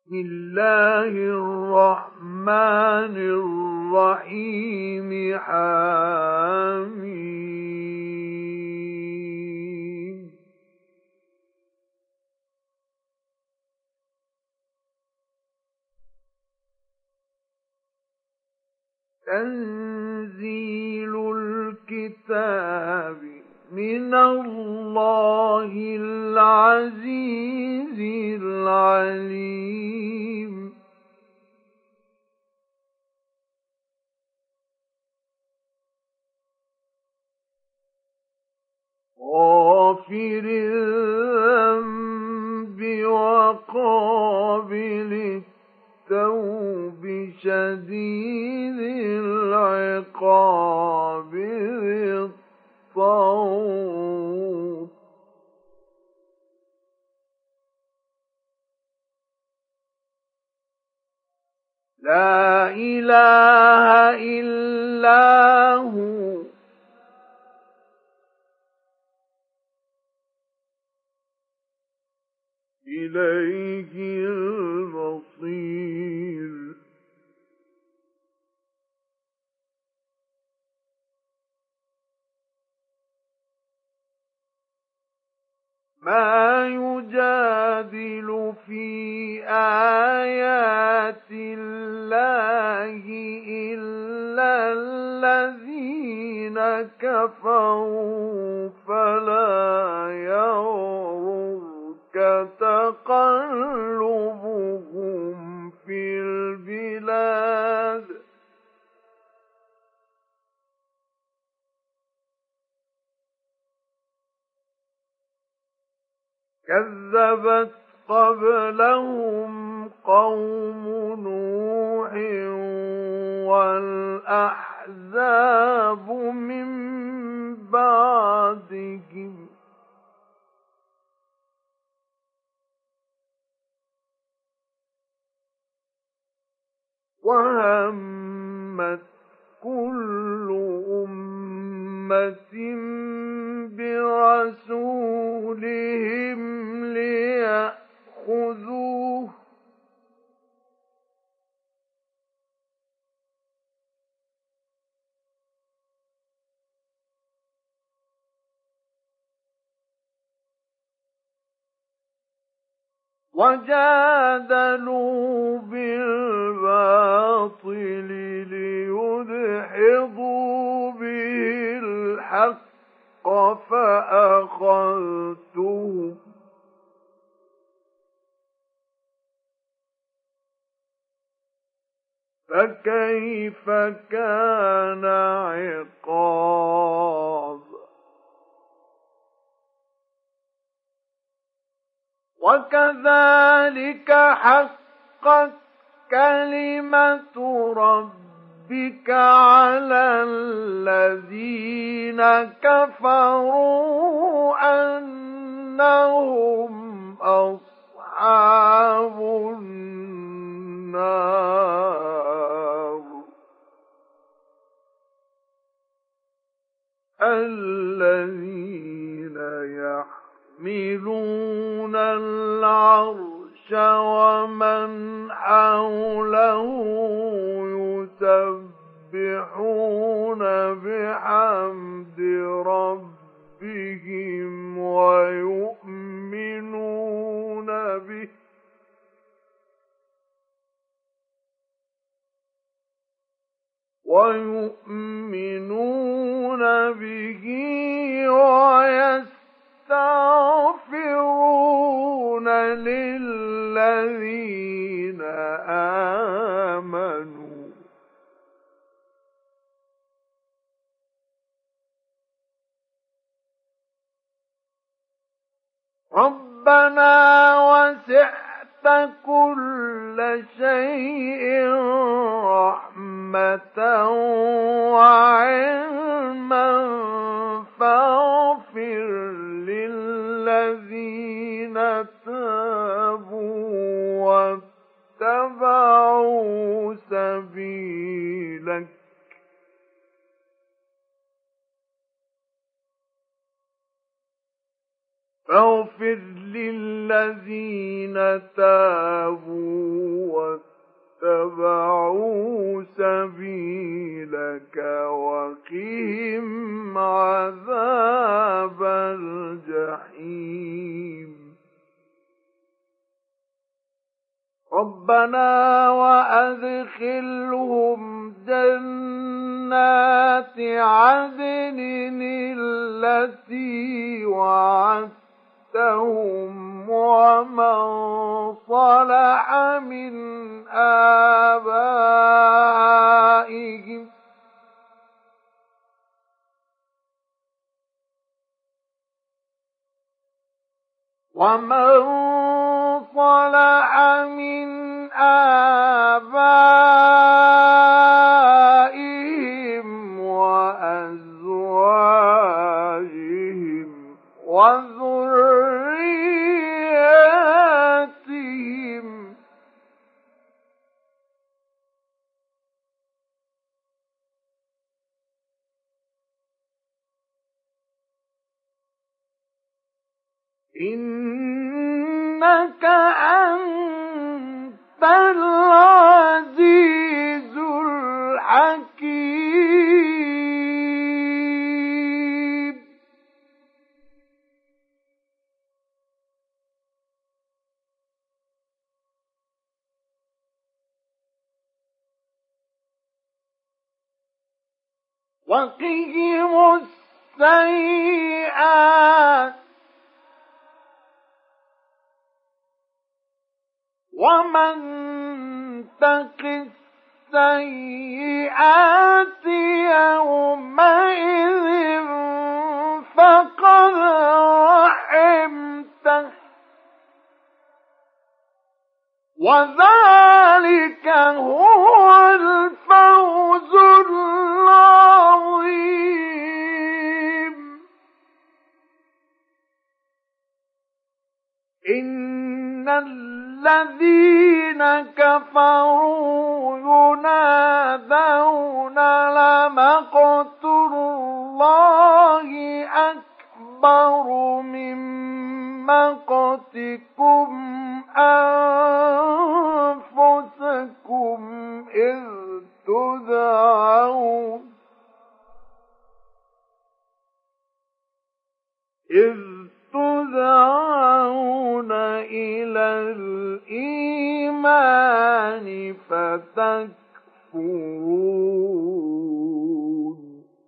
بسم الله الرحمن الرحيم حميم تنزيل الكتاب من الله العزيز العليم غافر الذنب وقابل التوب شديد العقاب ذي الطول لا إله إلا هو إليه المصير ما يجادل في آيات الله إلا الذين كفروا فلا يغررك تقلبهم في البلاد كذبت قبلهم قوم نوح والأحزاب من بعدهم وهمت كل أمة برسولهم ليأخذوه وجادلوا بالباطل ليدحضوا به الحق فأخذتهم فكيف كان عقاب وكذلك حقت كلمة ربك على الذين كفروا أنهم أصحاب النار الذين يحملون العرش ومن حوله يسبحون بحمد ربهم ويؤمنون به ويستغفرون للذين آمنوا ربنا وسعت كل شيء رحمة وعلما فاغفر للذين تابوا واتبعوا سبيلك فاغفر للذين تابوا ربنا وأدخلهم جنات عدن التي وعدتهم ومن صلح من آبائهم وأزواجهم وذرياتهم إنك أنت العزيز الحكيم وقهم السيئات ومن تق السيئات يومئذ فقد رحمته وذلك هو الفوز العظيم إن الذين كفروا ينادون لمقت الله أكبر من مقتكم أنفسكم إذ تدعون إلى الإيمان فتكفرون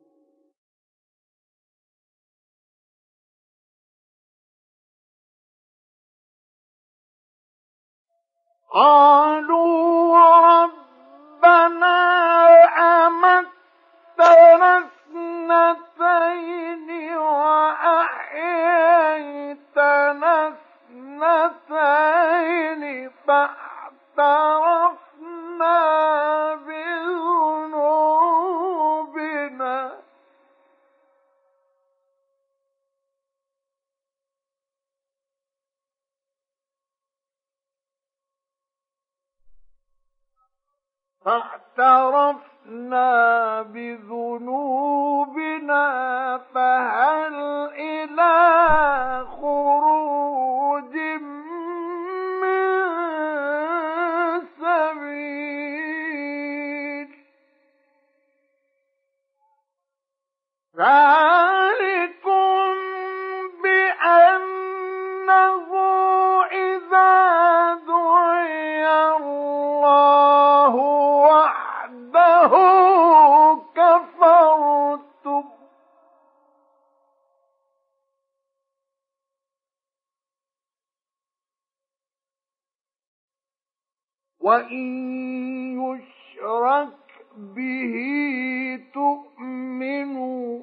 قالوا ربنا أمتنا اثنتين وأحييتنا اثنتين فاعترفنا بذنوبنا فهل إلى خروج من سبيل ذلكم بأنه إذا دعي الله وحده كفرتم وإن يشرك به تؤمنوا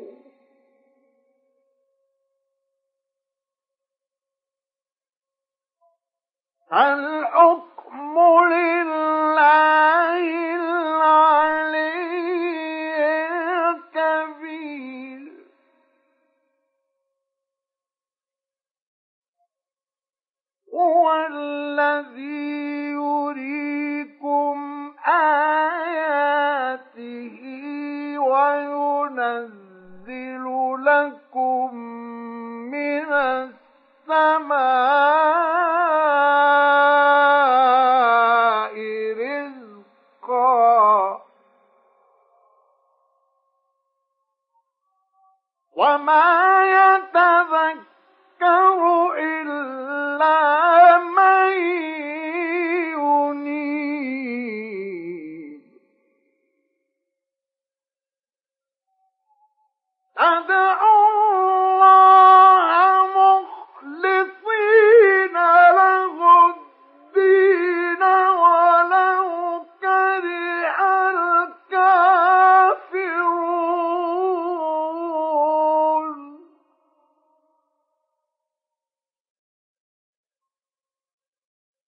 الحكم لله العلي الكبير هو الذي يريكم آياته وينزل لكم من السماء رزقا وما يتذكر إلا من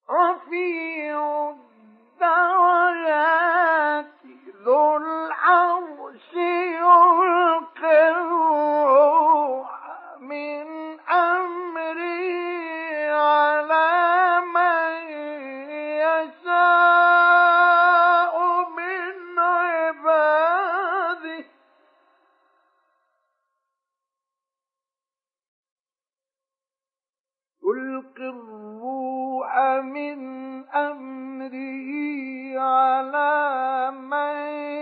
رفيع الدرجات ذو العرش يلقي الروح من أمره على من يشاء من عباده يلقي الروح من أمره على من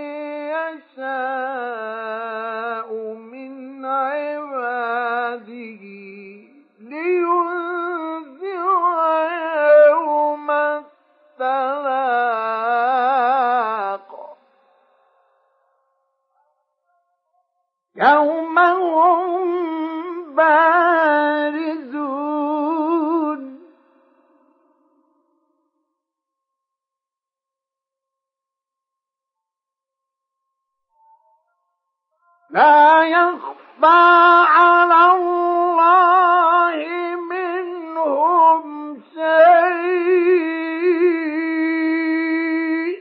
يشاء من عباده لينذر يوم التلاق يوم هم بارزون لا يخفى على الله منهم شيء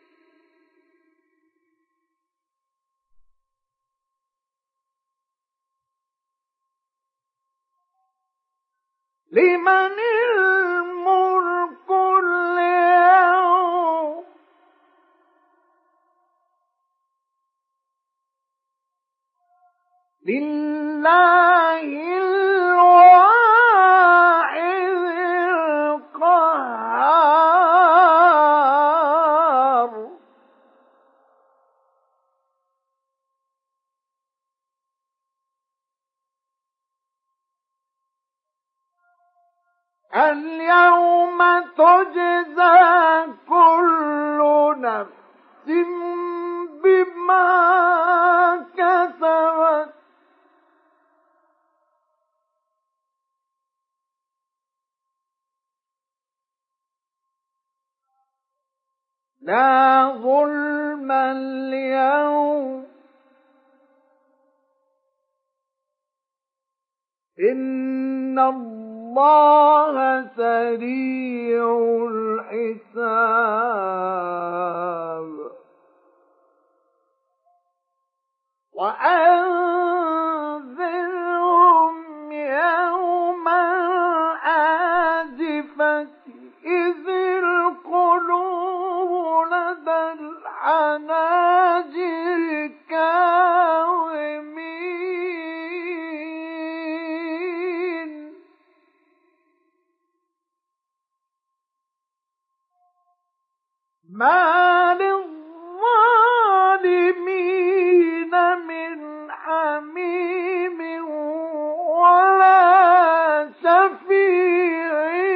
لمن الملك اليوم لله الواحد القهار اليوم تجزى كل نفس بما كسبت لا ظلم اليوم إن الله سريع الحساب وأنذرهم يوم الآزفة إذ القلوب لدى الحناجر كاظمين ما للظالمين من حميم ولا شفيع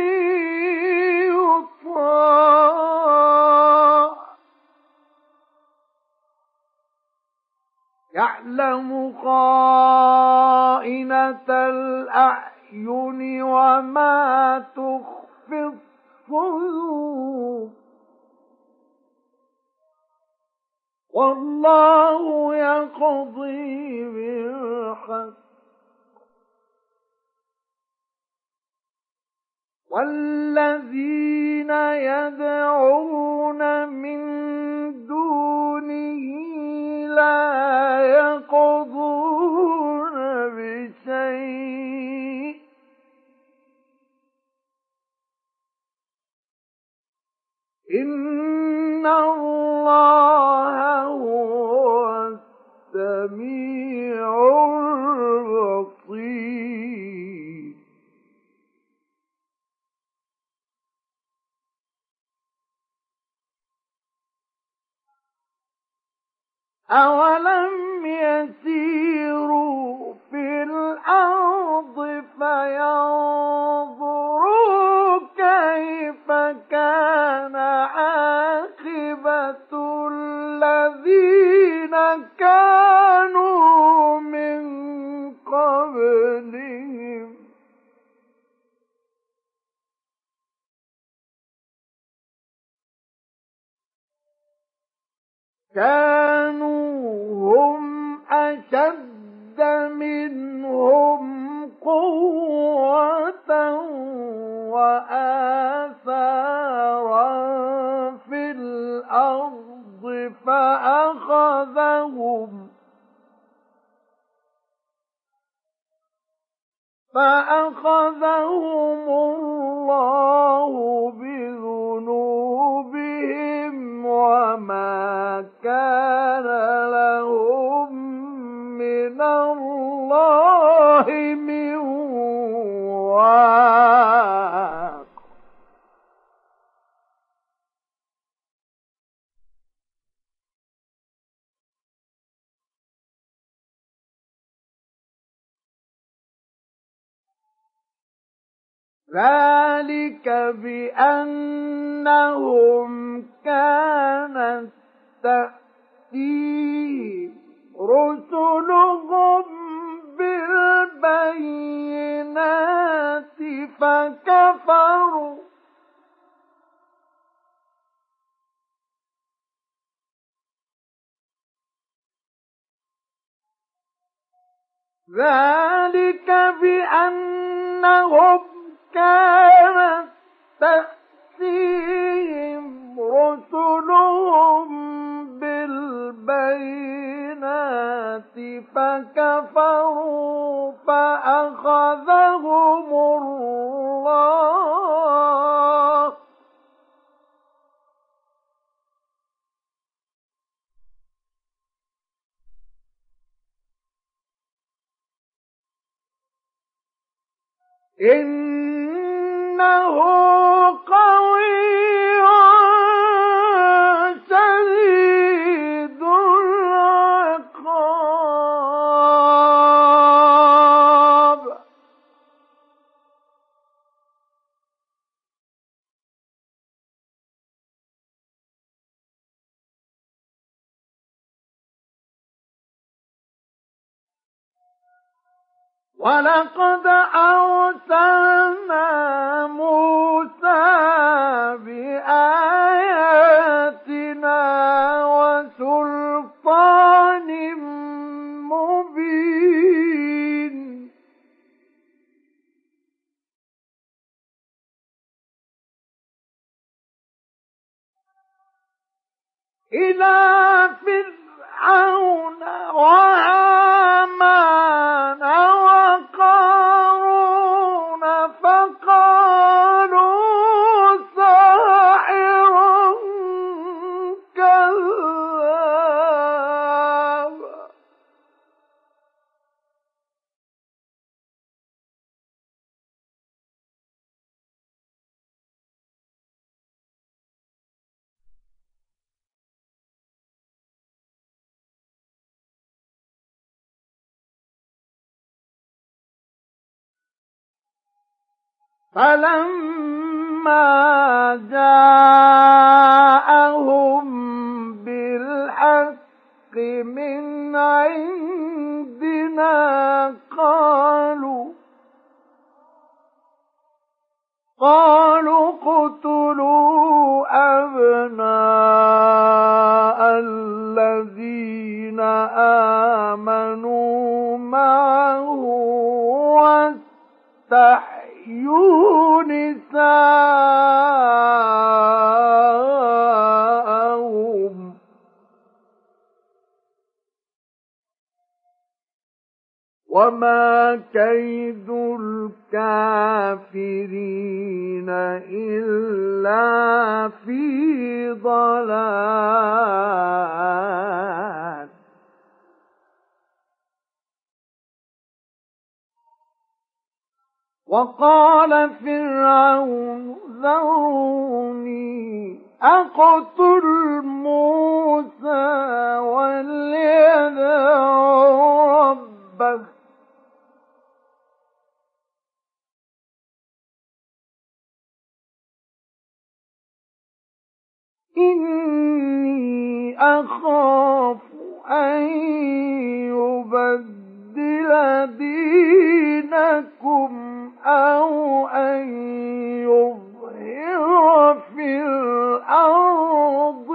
يطاع يعلم خائنة الأعين وما تخفي الصدور والله يقضي بالحق والذين يدعون من دونه لا يقضون بشيء إن الله هو السميع البصير أولم يسيروا في الأرض فينظروا كيف كان عاقبة الذين كانوا من قبلهم كانوا هم أشد منهم قوة وآثارا فأخذهم الله بذنوبهم وما كان لهم من الله من واق. ذلك بأنهم كانت تأتيهم رسلهم بالبينات فكفروا ذلك بأنهم كانت تأتيهم رسلهم بالبينات فكفروا فأخذهم الله إنه قوي شديد العقاب. ولقد أرسلنا موسى بآياتنا وسلطان مبين إلى فرعون وهامان وقارون فقالوا ساحر كذاب. فلما جاءهم بالحق من عندنا قالوا اقتلوا أبناء الذين آمنوا معه واستحيوا نساءهم وما كيد الكافرين إلا في ضلال. وقال فرعون ذروني أقتل موسى وليدع ربه إني أخاف أن يبدل دينكم أو أن يظهر في الأرض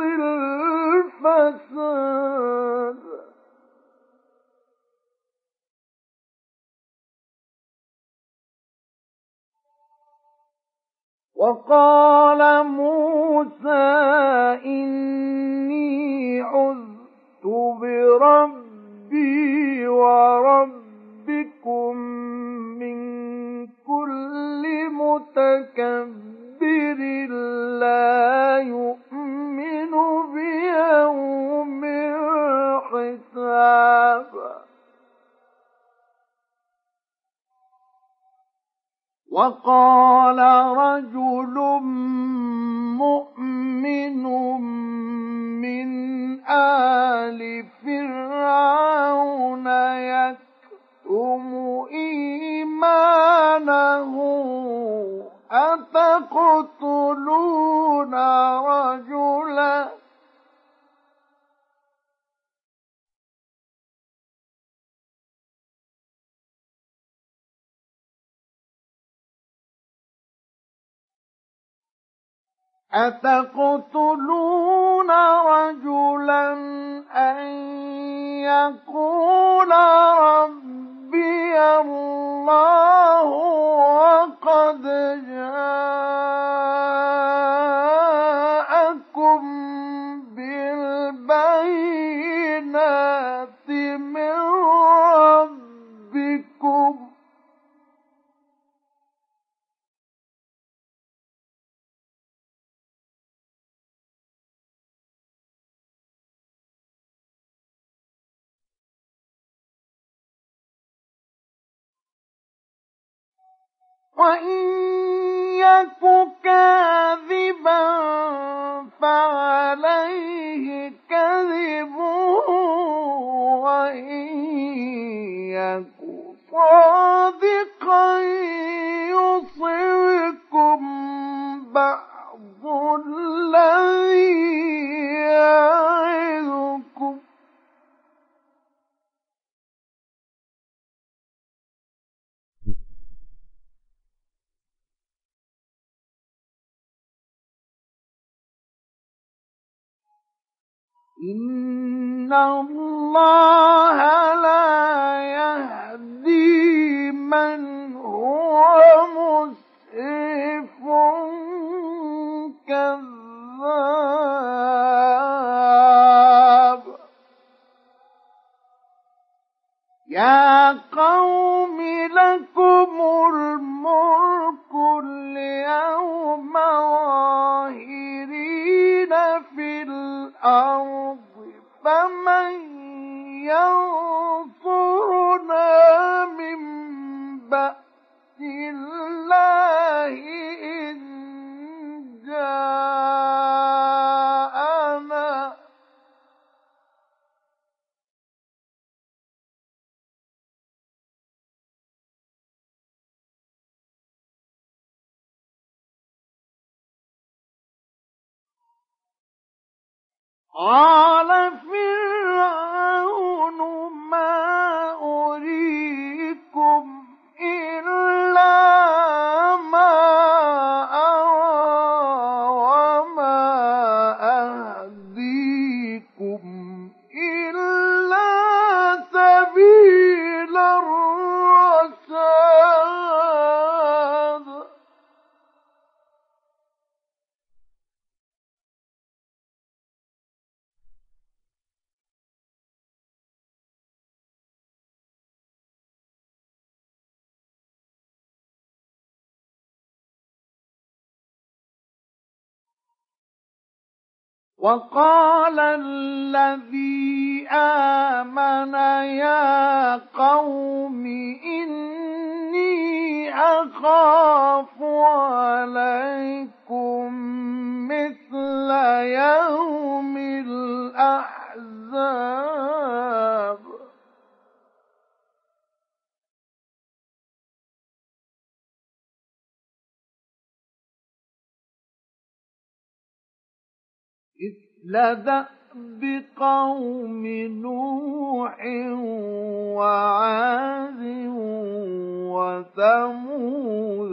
الفساد. وقال موسى إني عذت بربي وربكم من متكبر لا يؤمن بيوم الحساب. وقال رجل مؤمن من آل فرعون يكتم إيمانه أتقتلون رجلا أن يقول ربي الله وقد جاءكم بالبينات من ربكم وإن يك كاذبا فعليه كذبه وإن يك صادقا يصبكم بعض الذي يعظكم إن الله لا يهدي من هو مسرف كذاب. يا قوم لكم الملك اليوم ظاهرين في الأرض فمن ينصرنا من بأس الله إن جاءنا قال فرعون ما أريكم إلا ما أرى وما أهديكم إلا سبيل الرشاد. وقال الذي آمن يا قوم إني أخاف عليكم مثل يوم الأحزاب. مثل دأب قوم نوح وعاد وثمود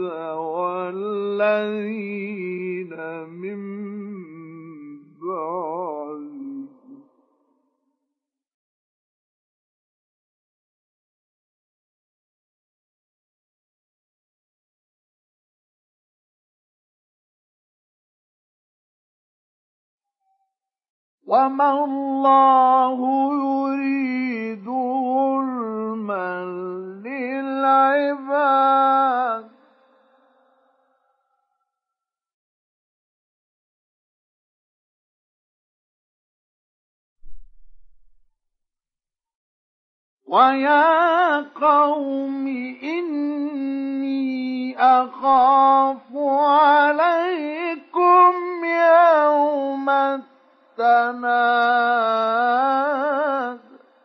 والذين من بعدهم وما الله يريد ظلما للعباد ويا قوم إني أخاف عليكم يوم التناد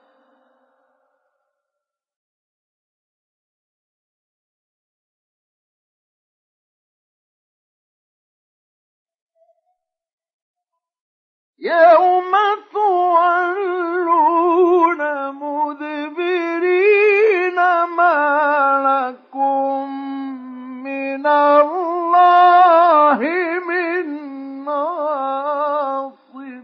يوم تولون مدبرين ما لكم من الله من ناصر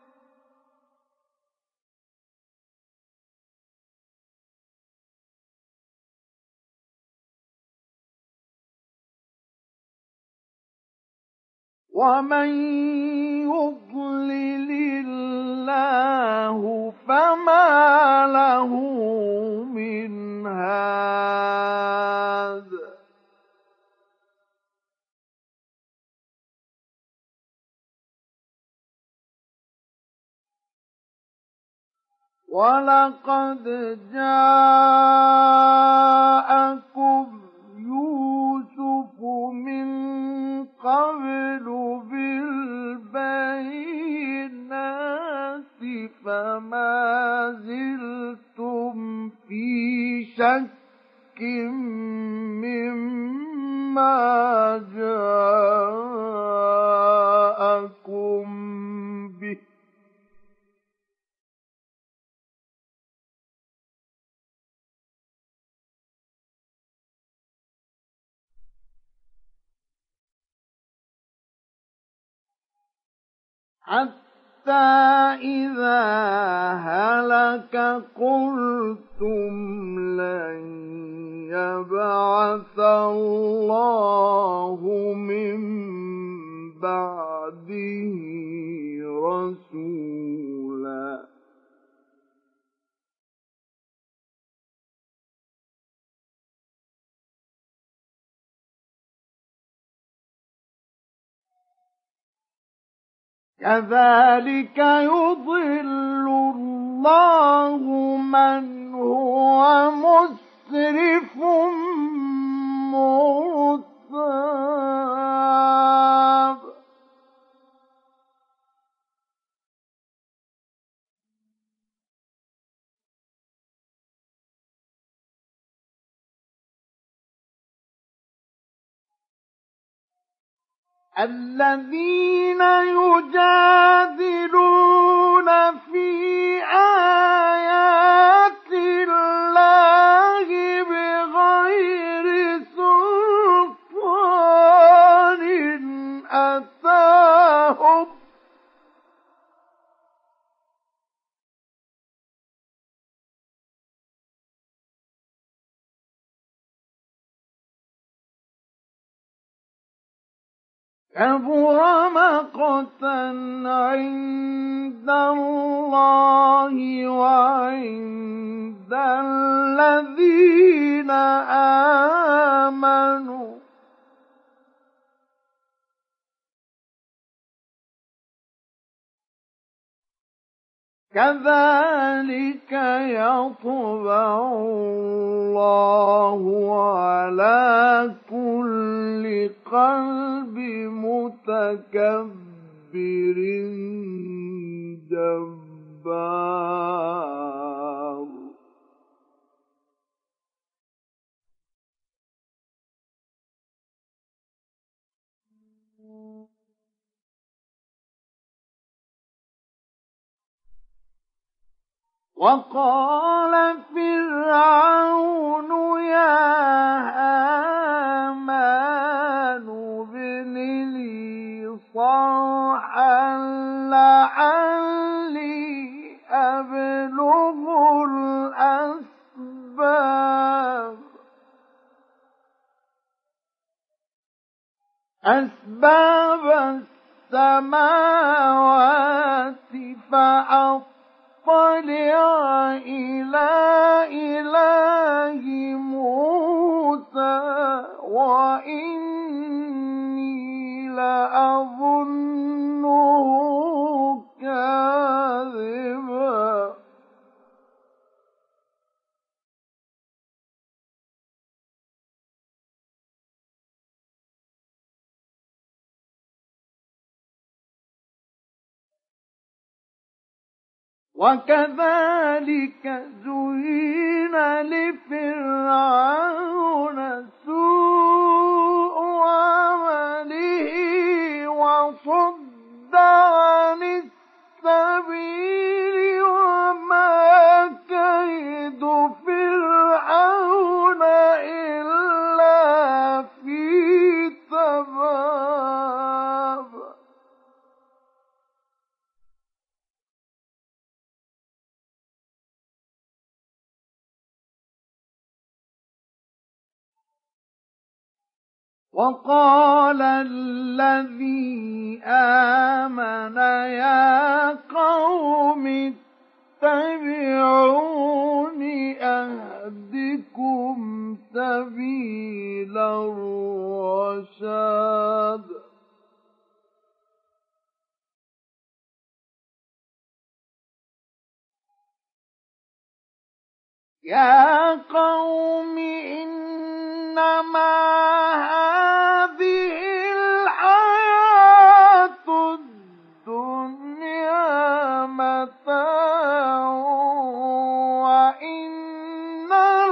ومن يضلل الله فما له من هاد ولقد جاءكم يوسف من قبل بالبينات فما زلتم في شك مما جاءكم به حتى إذا هلك قلتم لن يبعث الله من بعده رسولا كذلك يضل الله من هو مسرف مرتاب الذين يجادلون في آيات الله بغير سلطان أتاهم كبر مقتا عند الله وعند الذين آمنوا كذلك يطبع الله على كل قلب متكبر جبار وقال فرعون يا هامان ابن لي صرحا لعلي أبلغ أسباب السماوات فأطلع إلى إله موسى وإني لأظنه كاذبا وكذلك زين لفرعون سوء عمله وصد عن السبيل وما كيد فرعون إلا في تباب. وقال الذي آمن يا قوم اتبعون أهدكم سبيل الرشاد. يا قوم إنما هذه الحياة الدنيا متاع وإن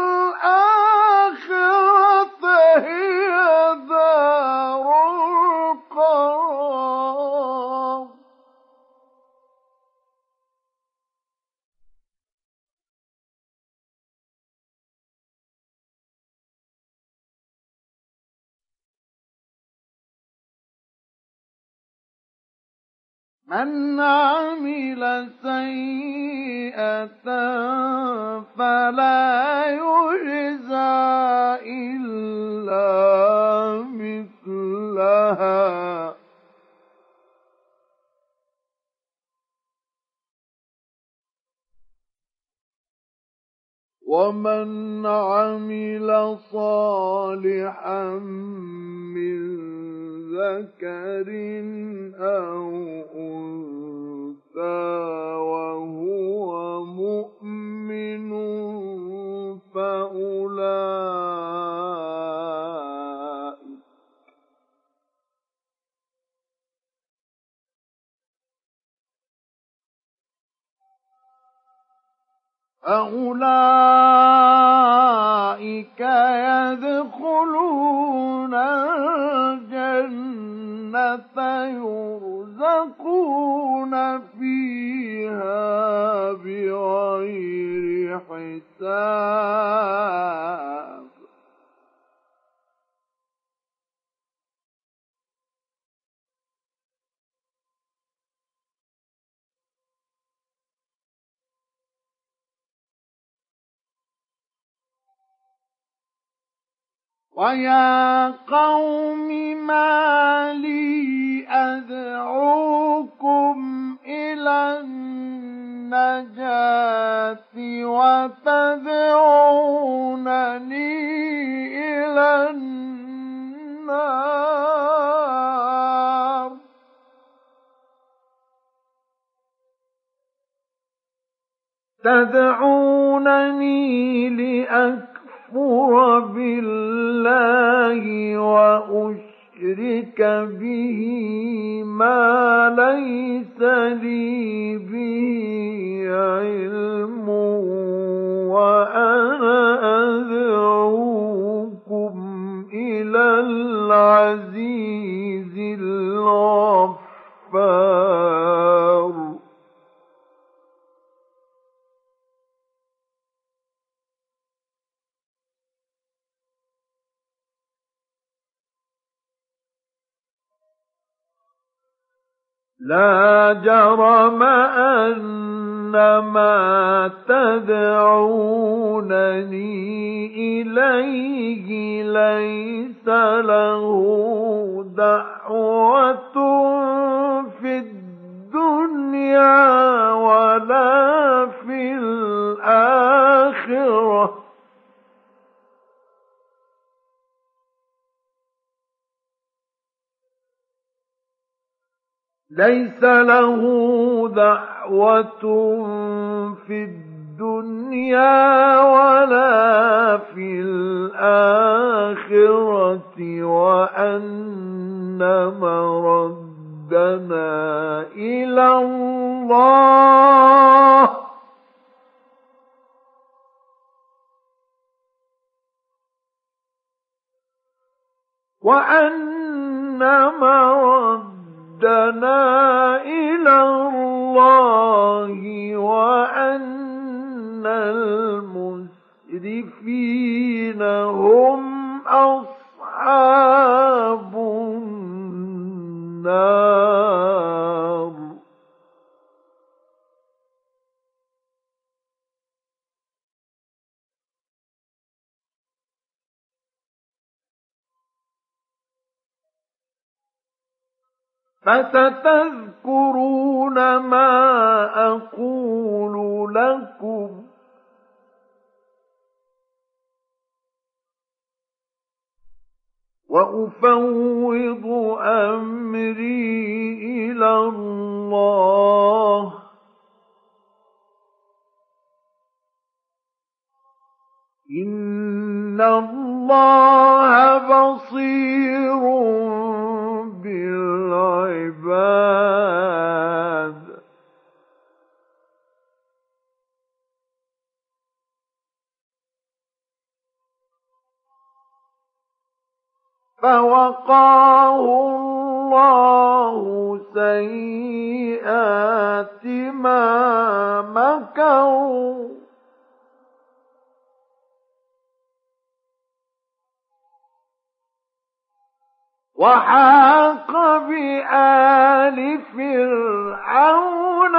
الآخرة هي دار القرار. من عمل سيئة فلا يجزى إلا مثلها ومن عمل صالحا من ذكر أو أنثى وهو مؤمن فأولئك يدخلون الجنة يرزقون فيها بغير حساب. ويا قوم ما لي أدعوكم إلى النجاة وتدعونني إلى النار. تدعونني لأكفر بالله وأشرك به ما ليس لي به علم وأنا أدعوكم إلى العزيز الغفار. لا جرم أن ما تدعونني إليه ليس له دعوة في الدنيا ولا في الآخرة ليس له دعوة في الدنيا ولا في الآخرة وأن مردنا إلى الله اللَّهِ وَأَنَّ مَرَدَّنَا إِلَى اللَّهِ وَأَنَّ الْمُسْرِفِينَ هُمْ أَصْحَابُ النَّارِ. فستذكرون ما أقول لكم وأفوض أمري إلى الله إن الله بصير بالعباد. فوقاه الله سيئات ما مكروا وحاق بآل فرعون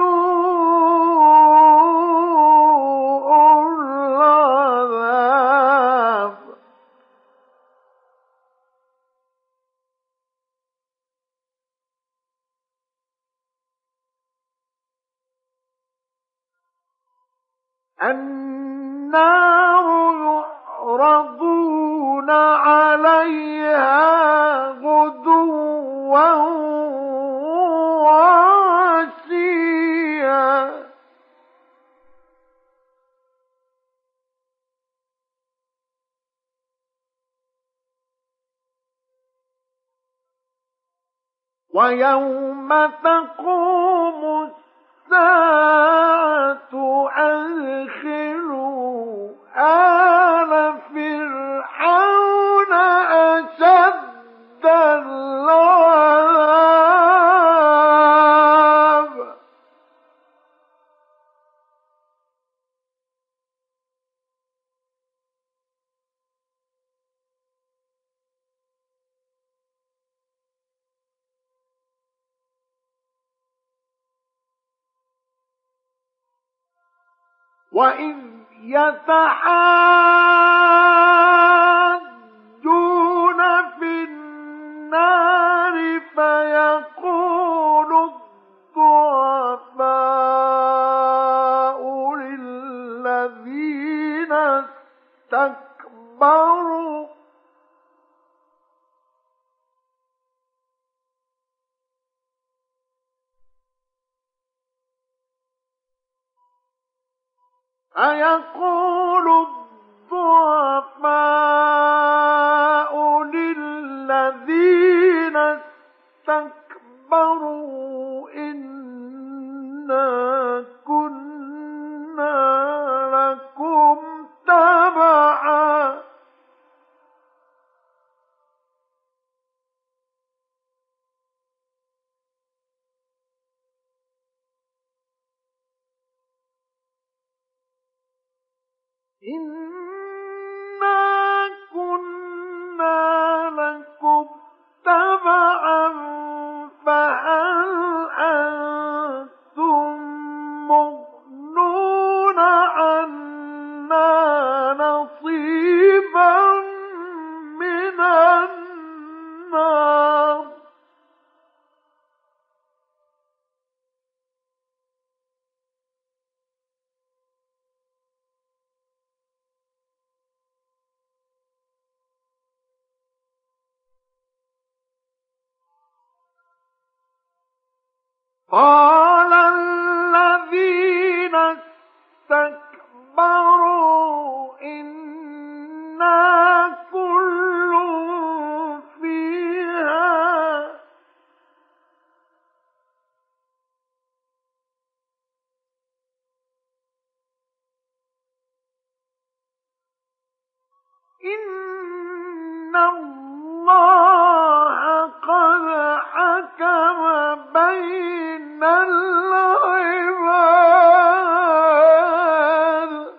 سوء العذاب النار يعرضون عليها غدوا وعشيا ويوم تقوم الساعة أدخلوا آل فرعون أشد العذاب وإذ يتحاجون في النار فيقول الضعفاء للذين استكبروا أيقول الضعفاء للذين استكبروا إنا كنا لكم تبعا إنا كنا لكم تبعا فهل أنتم مغنون عنا نصيبا من النار قال الذين استكبروا إنا كل فيها إن الله قد حكم بين العباد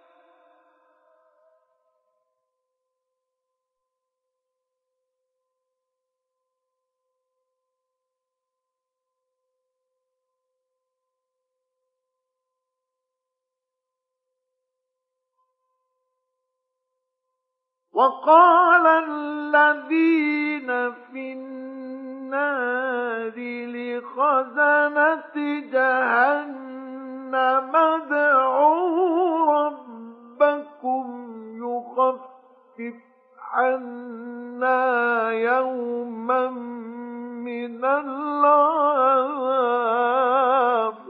وقال الذين في النار لخزنة جهنم ادعوا ربكم يخفف عنا يوما من العذاب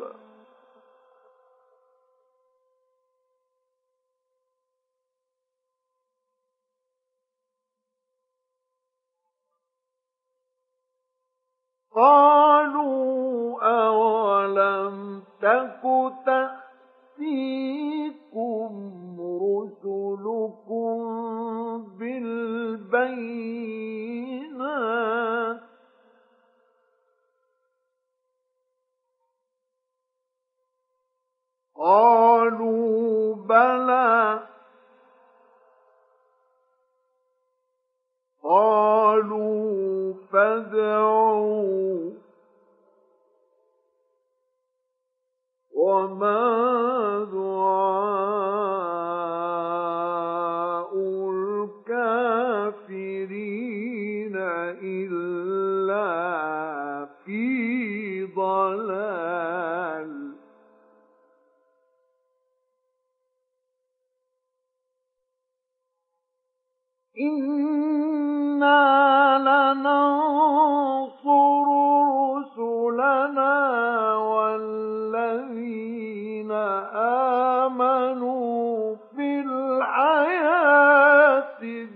قالوا أولم تك تأتيكم رسلكم بالبينات قالوا بلى قالوا فادعوا وما دعاء الكافرين إلا في ضلال إنا لننصر رسلنا والذين آمنوا في الحياة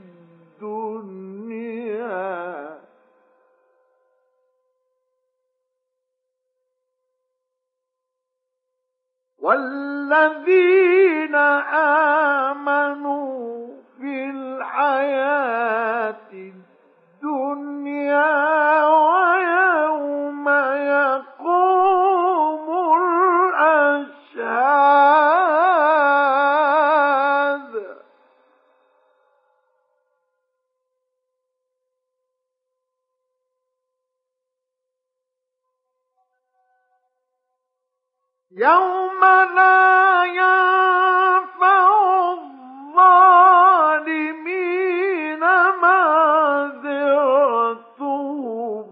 الدنيا والذين آمنوا في الحياة الدنيا ويوم يقوم الأشهاد يوم لا ينفع الظالمين معذرتهم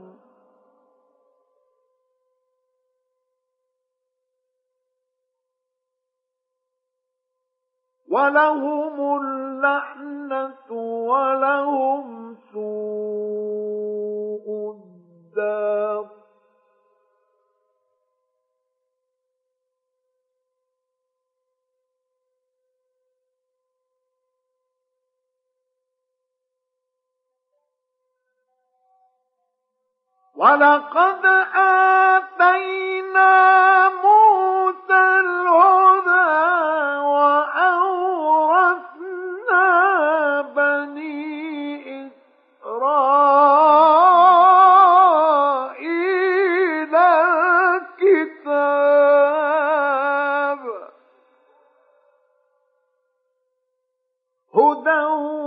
ولهم اللعنة ولهم سوء الدار ولقد آتينا موسى الهدى وأورثنا بني إسرائيل الكتاب هدى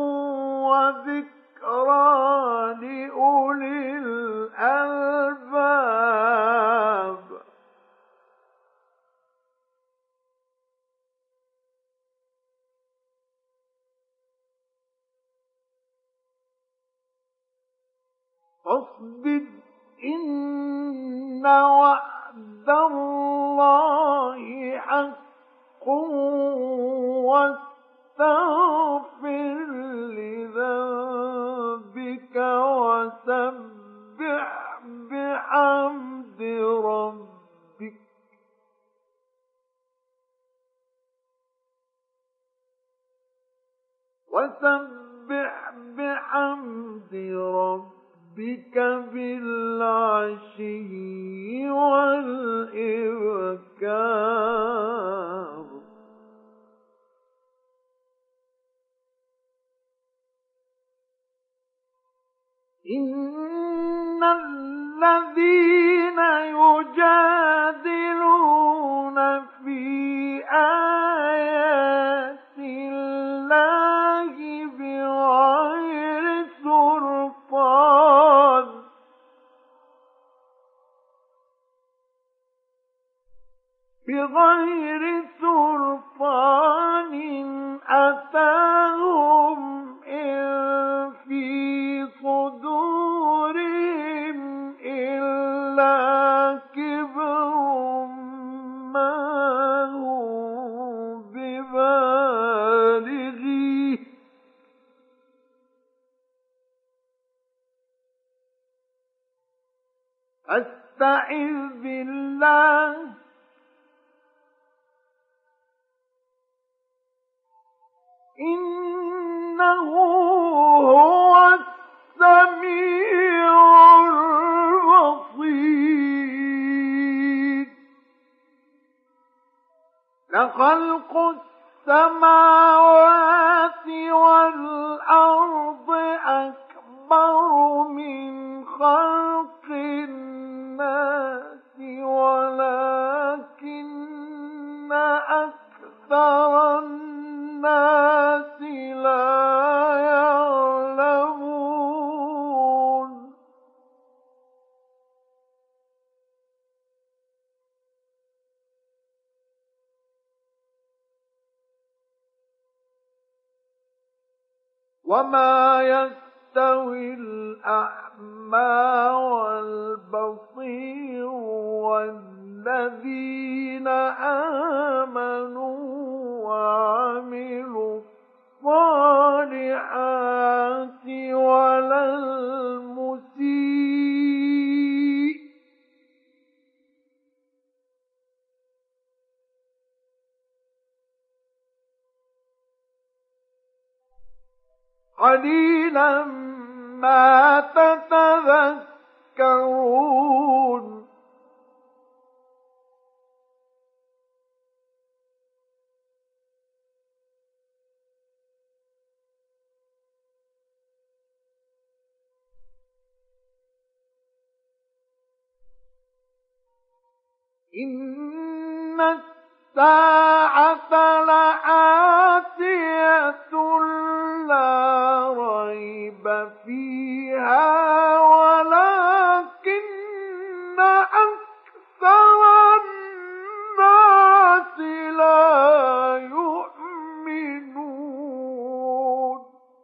وذكرى لأولي الألباب فاصبر إن وعد الله حق واستغفر لذنبك وسبح بحمد ربك بالعشي والإبكار إن الذين يجادلون في آيات الله بغير سلطان أتاهم إن في صدورهم إلا كبر ما هم ببالغيه أستعذ بالله إنه هو السميع البصير لخلق السماوات والأرض أكبر من خلق الناس ولكن أكثر الناس لا يعلمون وما يستوي الأعمى والبصير والذين آمنوا وعملوا الصالحات ولا المسيء قليلا ما تتذكرون إن الساعة لآتية لا ريب فيها ولكن أكثر الناس لا يؤمنون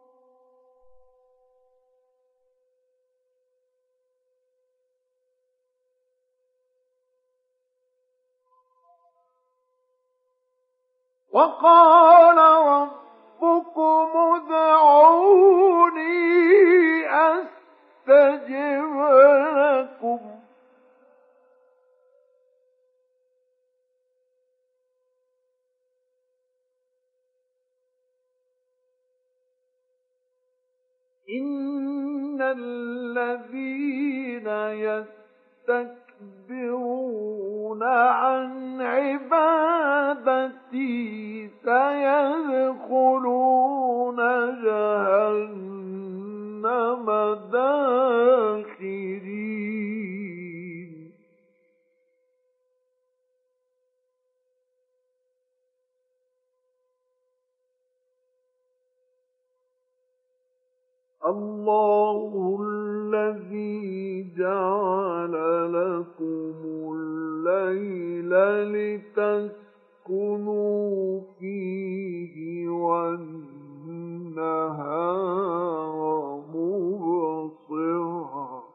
وقال ربكم ادعوني أستجب لكم إن الذين يستكبرون عن عبادتي سيدخلون جهنم داخرين الله الذي جعل لكم الليل لتسكنوا فيه والنهار مبصرا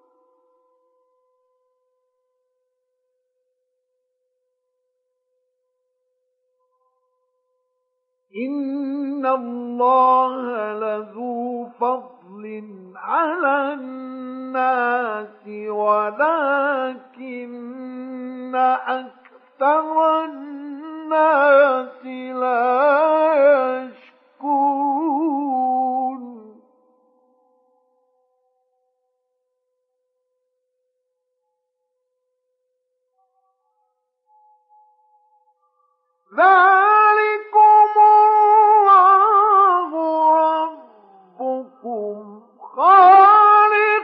إن الله لذو فضل على الناس ولكن أكثر الناس لا يشكرون ذلكم الله ربكم خالق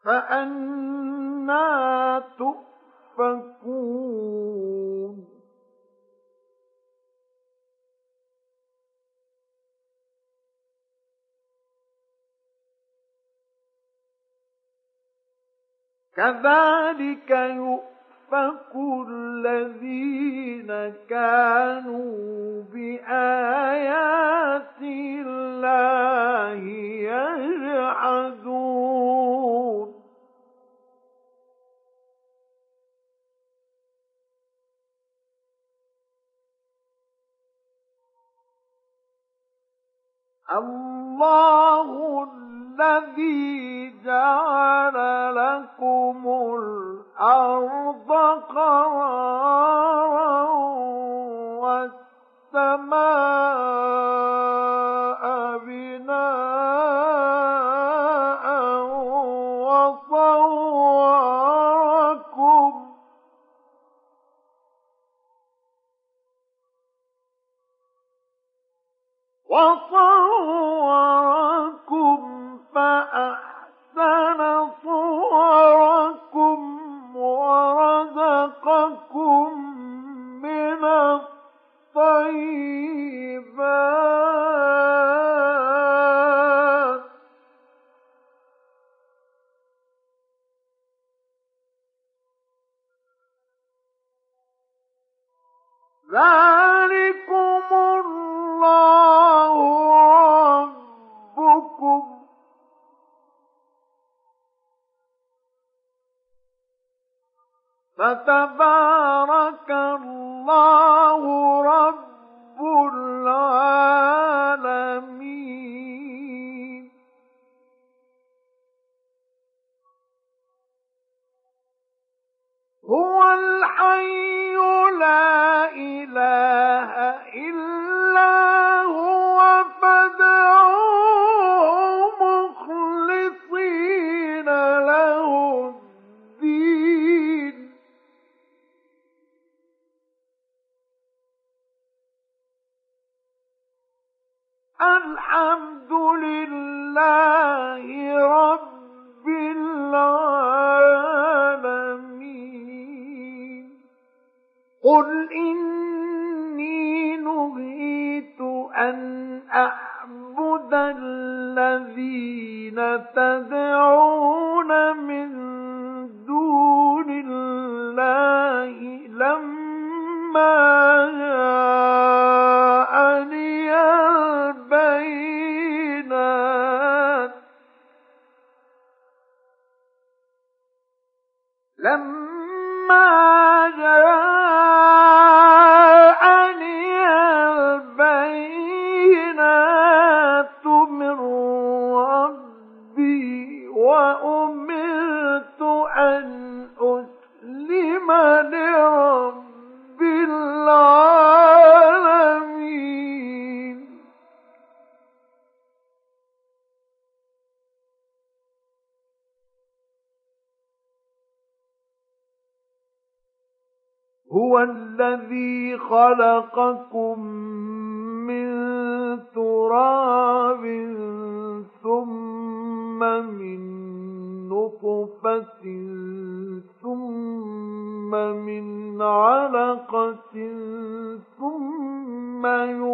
فأنى تؤفكون كذلك يؤفك الذين كانوا بآيات الله يجحدون الله الذي جعل لكم الأرض قرارا والسماء بناء وصوركم فأحسن صوركم ورزقكم من الطيبات ذلكم الله ربكم فتبارك الله رب العالمين هو الحي لا إله إلا هو فادعوه مخلصين له الدين الحمد لله رب العالمين قل إني نهيت أن أعبد الذين تدعون من دون الله لما جاءني البينات من ربي وأمرت أن أسلم لرب العالمين هو الذي خلقكم من تراب ثم من نطفة ثم من علقة ثم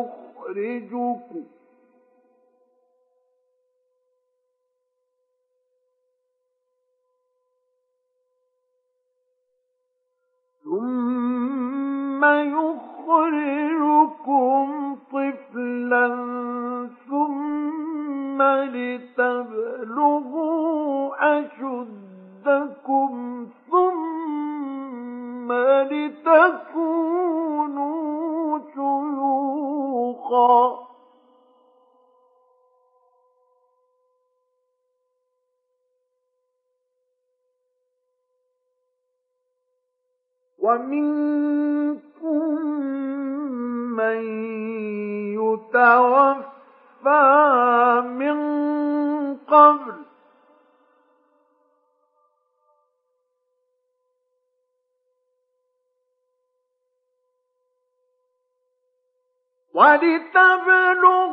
يخرجكم طفلا ثم لتبلغوا أشدكم ثم لتكونوا شيوخا ومنكم من يتوفى من قبل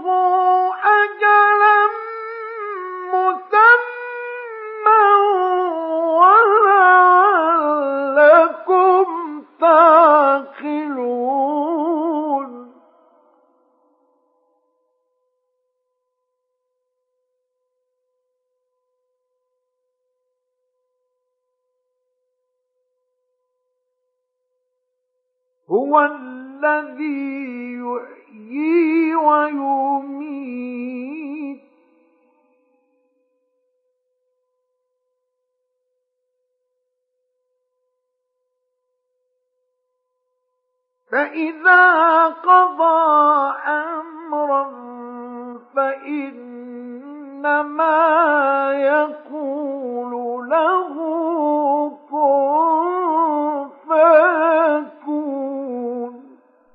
ولتبلغوا أجلا مسمى هو الذي يحيي ويميت فإذا قضى أمرا فإنما يقول له كن فيكون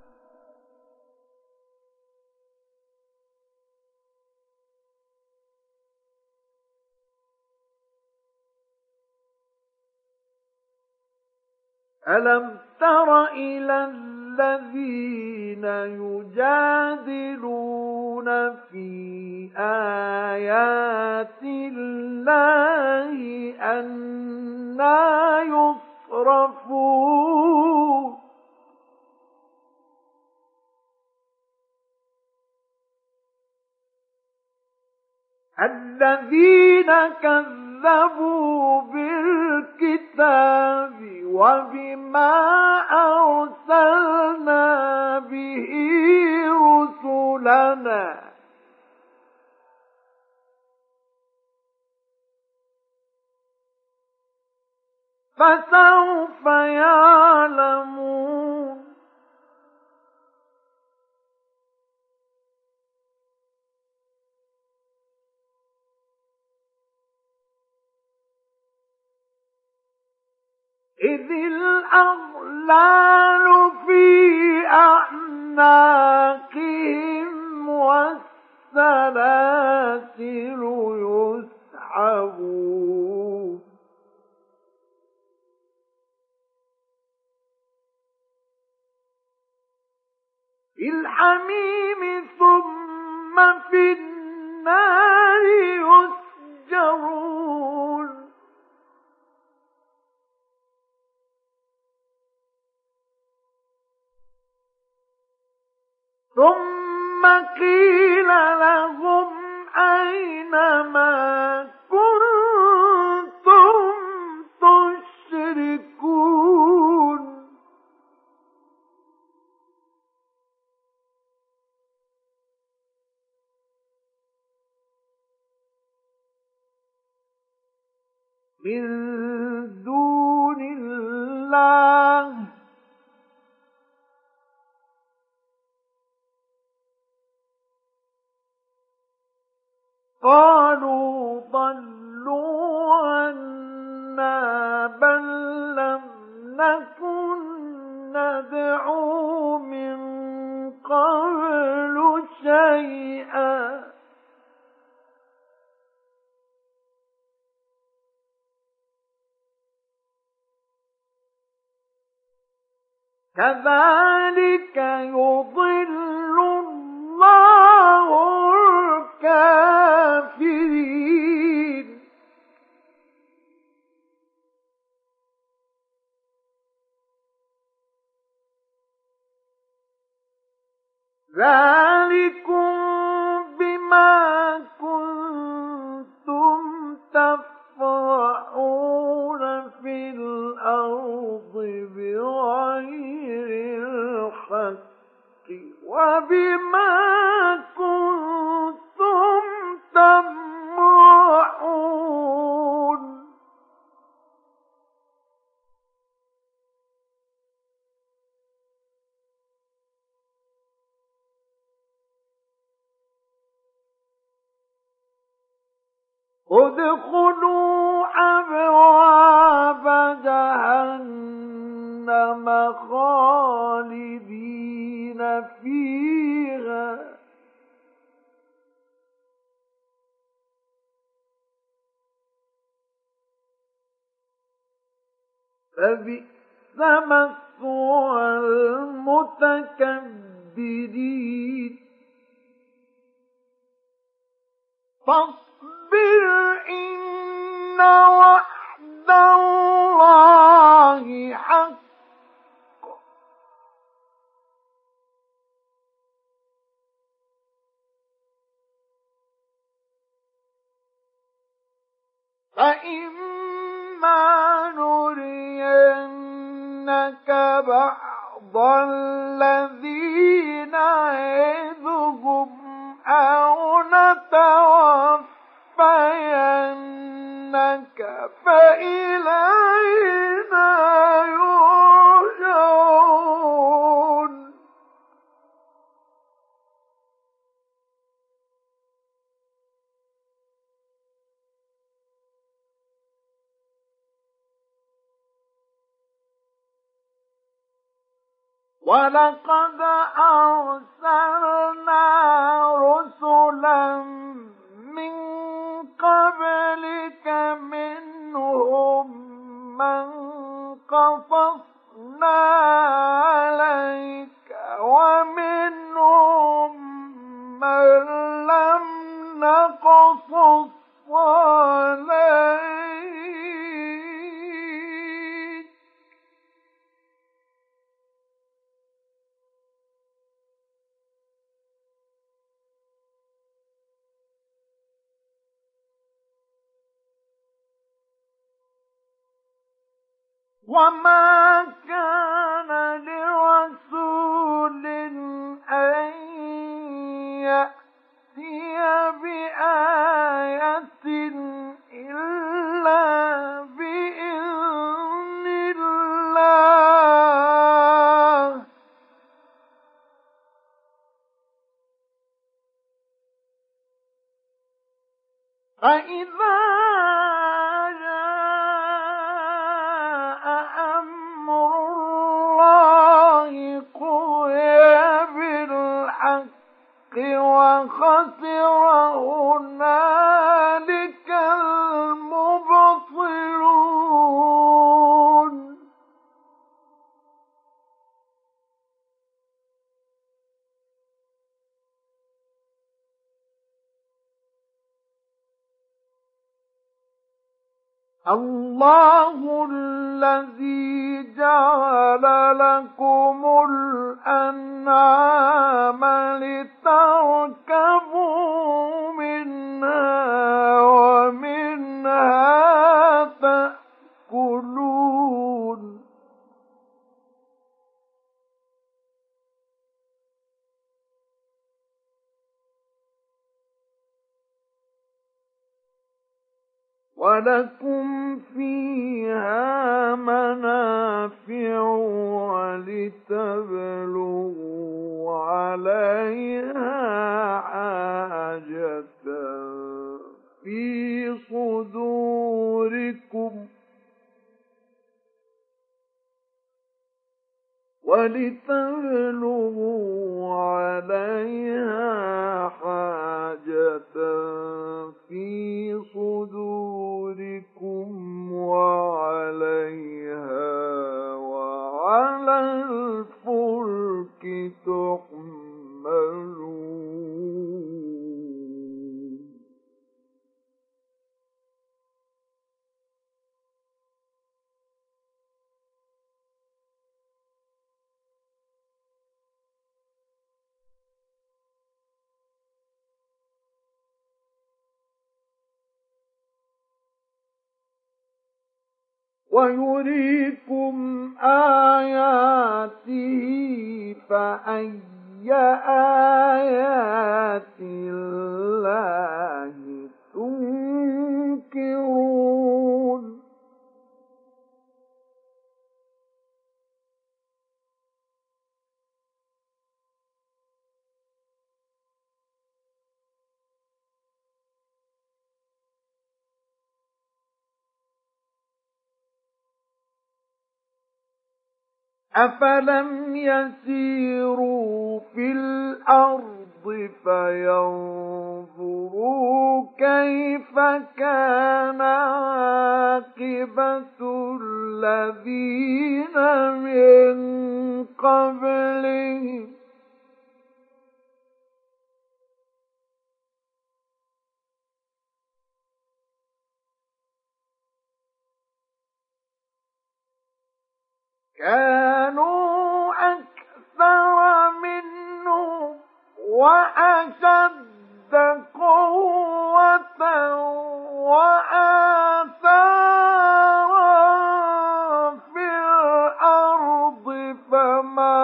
ألم تر إلى الذين يجادلون في آيات الله أنى يصرفون الذين كذبوا بالكتاب وبما أرسلنا به رسلنا فسوف يعلمون إذ الأغلال في أعناقهم والسلاسل يسحبون في الحميم ثم في النار يسجرون ثم قيل لهم أين ما كنتم تشركون من دون الله قالوا ضلوا عنا بل لم نكن ندعو من قبل شيئا كذلك يضل الله الكافرين ذلكم بما كنتم تفرحون في الأرض بغير الحق وبما كنتم تمرحون ادخلوا أبواب جهنم خالدين فيها فبئس مثوى المتكبرين فاصبر إن وعد الله حق فإما نرينك بعض بعض الذي نعدهم أو نتوفينك فإلينا يرجعون ولقد أرسلنا رسلا من قبلك منهم من قصصنا عليك ومنهم من لم نقصص عليك وما كان لرسول أن يأتي بآية إلا بإذن الله فإذا جاء أمر الله قضي بالحق وخسر هنالك المبطلون الله الذي جعل لكم الأنعام لتركبوا منها ومنها تأكلون ولكم فيها منافع ولتبلغوا عليها حاجة في صدوركم وعليها وعلى الفلك تحملون ويريكم آياته فأي آيات الله تنكرون أفلم يسيروا في الأرض فينظروا كيف كان عاقبة الذين من قبلهم كانوا أكثر منهم وأشد قوة وآثارا في الأرض فما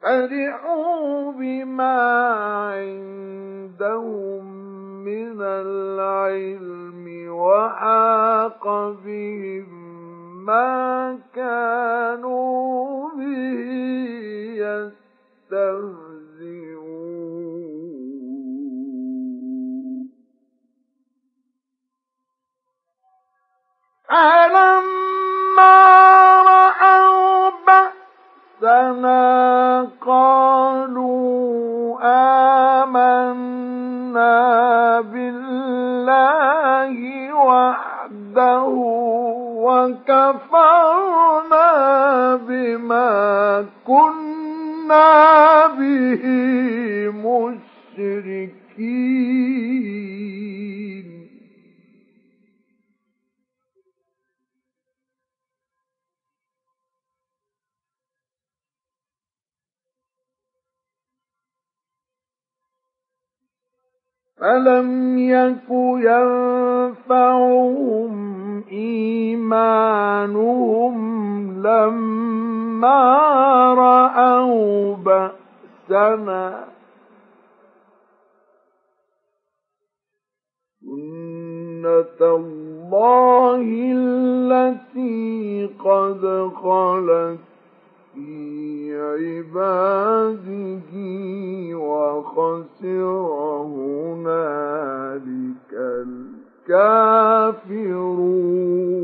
فرحوا بما عندهم من العلم وحاق بهم ما كانوا به يستهزئون فلما رأوا بأسنا قالوا آمنا بالله وحده وكفرنا بما كنا به مشركين فلم يك ينفعهم إيمانهم لما رأوا بأسنا سنة الله التي قد خلت في عباده وخسر هنالك الكافرون